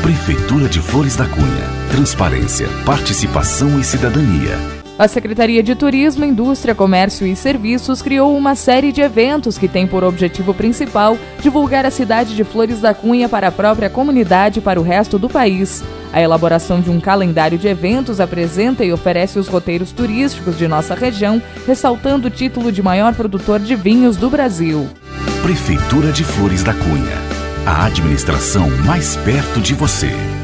Prefeitura de Flores da Cunha. Transparência, participação e cidadania. A Secretaria de Turismo, Indústria, Comércio e Serviços criou uma série de eventos que tem por objetivo principal divulgar a cidade de Flores da Cunha para a própria comunidade e para o resto do país. A elaboração de um calendário de eventos apresenta e oferece os roteiros turísticos de nossa região, ressaltando o título de maior produtor de vinhos do Brasil. Prefeitura de Flores da Cunha. A administração mais perto de você.